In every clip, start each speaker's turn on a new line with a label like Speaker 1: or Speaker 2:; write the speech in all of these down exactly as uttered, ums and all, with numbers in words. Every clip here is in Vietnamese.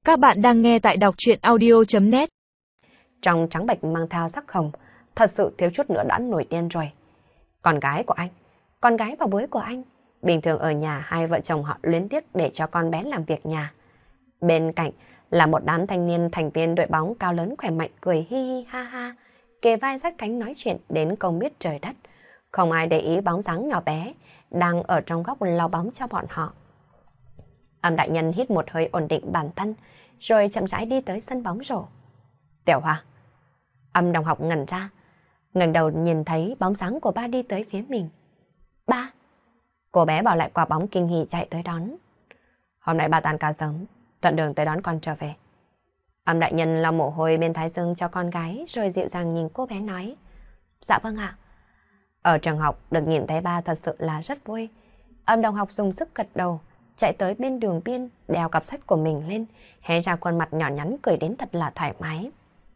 Speaker 1: Các bạn đang nghe tại đọc truyện audio chấm net.
Speaker 2: Trong trắng bệch mang theo sắc hồng, thật sự thiếu chút nữa đã nổi điên rồi. Con gái của anh, con gái và bối của anh, bình thường ở nhà hai vợ chồng họ luyến tiếc để cho con bé làm việc nhà. Bên cạnh là một đám thanh niên thành viên đội bóng cao lớn khỏe mạnh cười hi hi ha ha, kề vai sát cánh nói chuyện đến không biết trời đất. Không ai để ý bóng dáng nhỏ bé đang ở trong góc lau bóng cho bọn họ. Âm đại nhân hít một hơi ổn định bản thân, rồi chậm rãi đi tới sân bóng rổ. Tiểu Hoa. Âm đồng học ngẩn ra, ngẩng đầu nhìn thấy bóng dáng của ba đi tới phía mình. Ba. Cô bé bỏ lại quả bóng kinh hỉ chạy tới đón. Hôm nay ba tan ca sớm, thuận đường tới đón con trở về. Âm đại nhân lau mồ hôi bên thái dương cho con gái, rồi dịu dàng nhìn cô bé nói. Dạ vâng ạ. Ở trường học được nhìn thấy ba thật sự là rất vui. Âm đồng học dùng sức gật đầu, chạy tới bên đường biên, đeo cặp sách của mình lên, hé ra khuôn mặt nhỏ nhắn cười đến thật là thoải mái.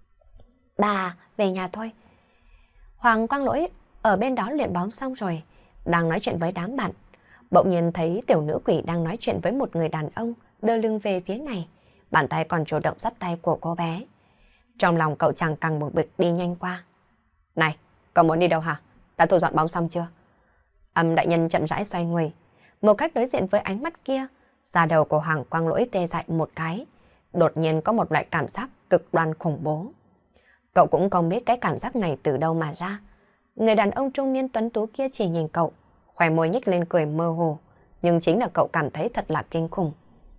Speaker 2: Bà, về nhà thôi. Hoàng Quang Lỗi ở bên đó luyện bóng xong rồi, đang nói chuyện với đám bạn. Bỗng nhiên thấy tiểu nữ quỷ đang nói chuyện với một người đàn ông, đưa lưng về phía này, bàn tay còn chủ động dắt tay của cô bé. Trong lòng cậu chàng càng bực bực đi nhanh qua. Này, cậu muốn đi đâu hả? Đã thu dọn bóng xong chưa? Âm đại nhân chậm rãi xoay người, một cách đối diện với ánh mắt kia, da đầu của Hoàng Quang Lỗi tê dại một cái, đột nhiên có một loại cảm giác cực đoan khủng bố. Cậu cũng không biết cái cảm giác này từ đâu mà ra. Người đàn ông trung niên tuấn tú kia chỉ nhìn cậu, khóe môi nhếch lên cười mơ hồ, nhưng chính là cậu cảm thấy thật là kinh khủng.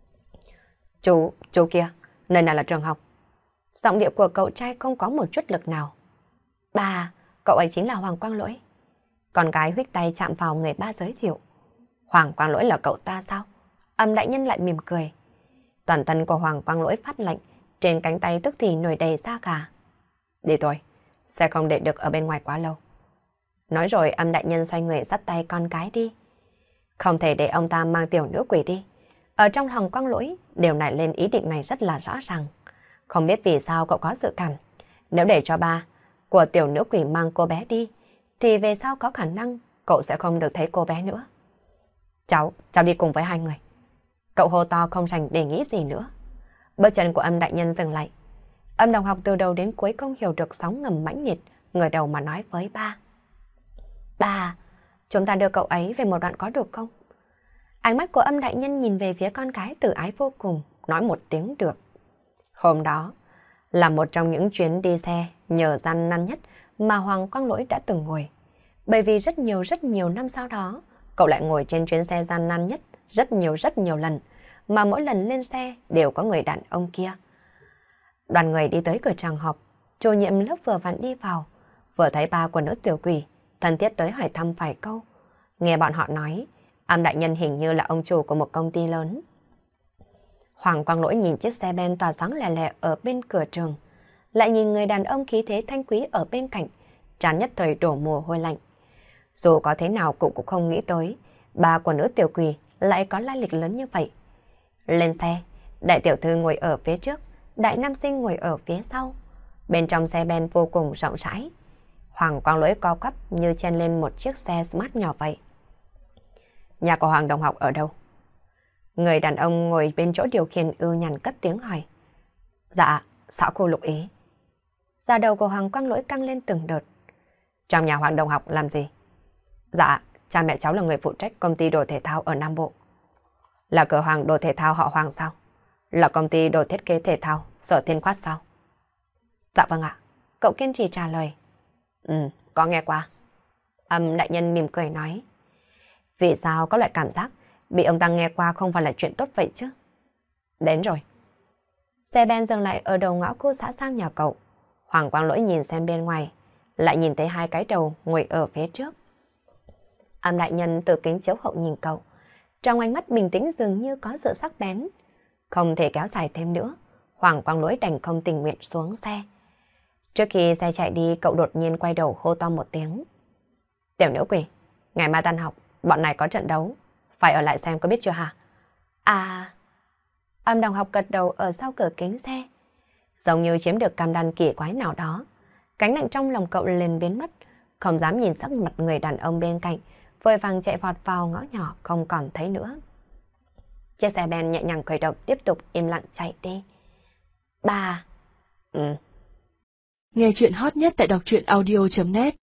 Speaker 2: Chú, chú kia, nơi này là trường học. Giọng điệu của cậu trai không có một chút lực nào. Ba, cậu ấy chính là Hoàng Quang Lỗi. Con gái huých tay chạm vào người ba giới thiệu. Hoàng Quang Lỗi là cậu ta sao? Âm đại nhân lại mỉm cười. Toàn thân của Hoàng Quang Lỗi phát lạnh, trên cánh tay tức thì nổi đầy da gà. Đi thôi, sẽ không để được ở bên ngoài quá lâu. Nói rồi âm đại nhân xoay người dắt tay con gái đi. Không thể để ông ta mang tiểu nữ quỷ đi. Ở trong Hoàng Quang Lỗi, điều này lên ý định này rất là rõ ràng. Không biết vì sao cậu có dự cảm, nếu để cho ba của tiểu nữ quỷ mang cô bé đi, thì về sau có khả năng cậu sẽ không được thấy cô bé nữa. Cháu, cháu đi cùng với hai người. Cậu hô to không rảnh để nghĩ gì nữa. Bước chân của âm đại nhân dừng lại. Âm đồng học từ đầu đến cuối không hiểu được sóng ngầm mãnh liệt, ngửa đầu mà nói với ba. Ba, chúng ta đưa cậu ấy về một đoạn có được không? Ánh mắt của âm đại nhân nhìn về phía con gái từ ái vô cùng, nói một tiếng được. Hôm đó là một trong những chuyến đi xe nhờ gian nan nhất mà Hoàng Quang Lỗi đã từng ngồi. Bởi vì rất nhiều rất nhiều năm sau đó, cậu lại ngồi trên chuyến xe gian nan nhất rất nhiều rất nhiều lần, mà mỗi lần lên xe đều có người đàn ông kia. Đoàn người đi tới cửa trường học, chủ nhiệm lớp vừa vặn đi vào, vừa thấy ba của nữ tiểu quỷ, thân thiết tới hỏi thăm vài câu. Nghe bọn họ nói, âm đại nhân hình như là ông chủ của một công ty lớn. Hoàng Quang Lỗi nhìn chiếc xe ben tỏa sáng lè lè ở bên cửa trường, lại nhìn người đàn ông khí thế thanh quý ở bên cạnh, trán nhất thời đổ mồ hôi lạnh. Dù có thế nào cũng cũng không nghĩ tới, ba của nữ tiểu quỷ lại có lai lịch lớn như vậy. Lên xe, đại tiểu thư ngồi ở phía trước, đại nam sinh ngồi ở phía sau. Bên trong xe ben vô cùng rộng rãi. Hoàng Quang Lỗi co quắp như chen lên một chiếc xe smart nhỏ vậy. Nhà của Hoàng đồng học ở đâu? Người đàn ông ngồi bên chỗ điều khiển ưu nhàn cất tiếng hỏi. Dạ, xã khu Lục Ý. Da đầu của Hoàng Quang Lỗi căng lên từng đợt. Trong nhà Hoàng đồng học làm gì? Dạ, cha mẹ cháu là người phụ trách công ty đồ thể thao ở Nam Bộ. Là cửa hàng đồ thể thao họ Hoàng sao? Là công ty đồ thiết kế thể thao Sở Thiên Khoát sao? Dạ vâng ạ. Cậu kiên trì trả lời. Ừ, có nghe qua. Âm đại nhân mỉm cười nói. Vì sao có loại cảm giác bị ông ta nghe qua không phải là chuyện tốt vậy chứ? Đến rồi. Xe ben dừng lại ở đầu ngõ khu xã sang nhà cậu. Hoàng Quang Lỗi nhìn xem bên ngoài, lại nhìn thấy hai cái đầu ngồi ở phía trước. Âm đại nhân từ kính chiếu hậu nhìn cậu, trong ánh mắt bình tĩnh dường như có sự sắc bén. Không thể kéo dài thêm nữa, Hoàng Quang Lỗi đành không tình nguyện xuống xe. Trước khi xe chạy đi, cậu đột nhiên quay đầu hô to một tiếng. Tiểu nữ quỷ, ngày mai tan học, bọn này có trận đấu, phải ở lại xem có biết chưa hả? À... Âm đồng học gật đầu ở sau cửa kính xe. Giống như chiếm được cam đoan kỳ quái nào đó. Cánh nặng trong lòng cậu liền biến mất, không dám nhìn sắc mặt người đàn ông bên cạnh, vội vàng chạy vọt vào ngõ nhỏ không còn thấy nữa. Chiếc xe ben nhẹ nhàng khởi động tiếp tục im lặng chạy đi. Ba. Ừ.
Speaker 1: Nghe chuyện hot nhất tại đọc truyện audio chấm net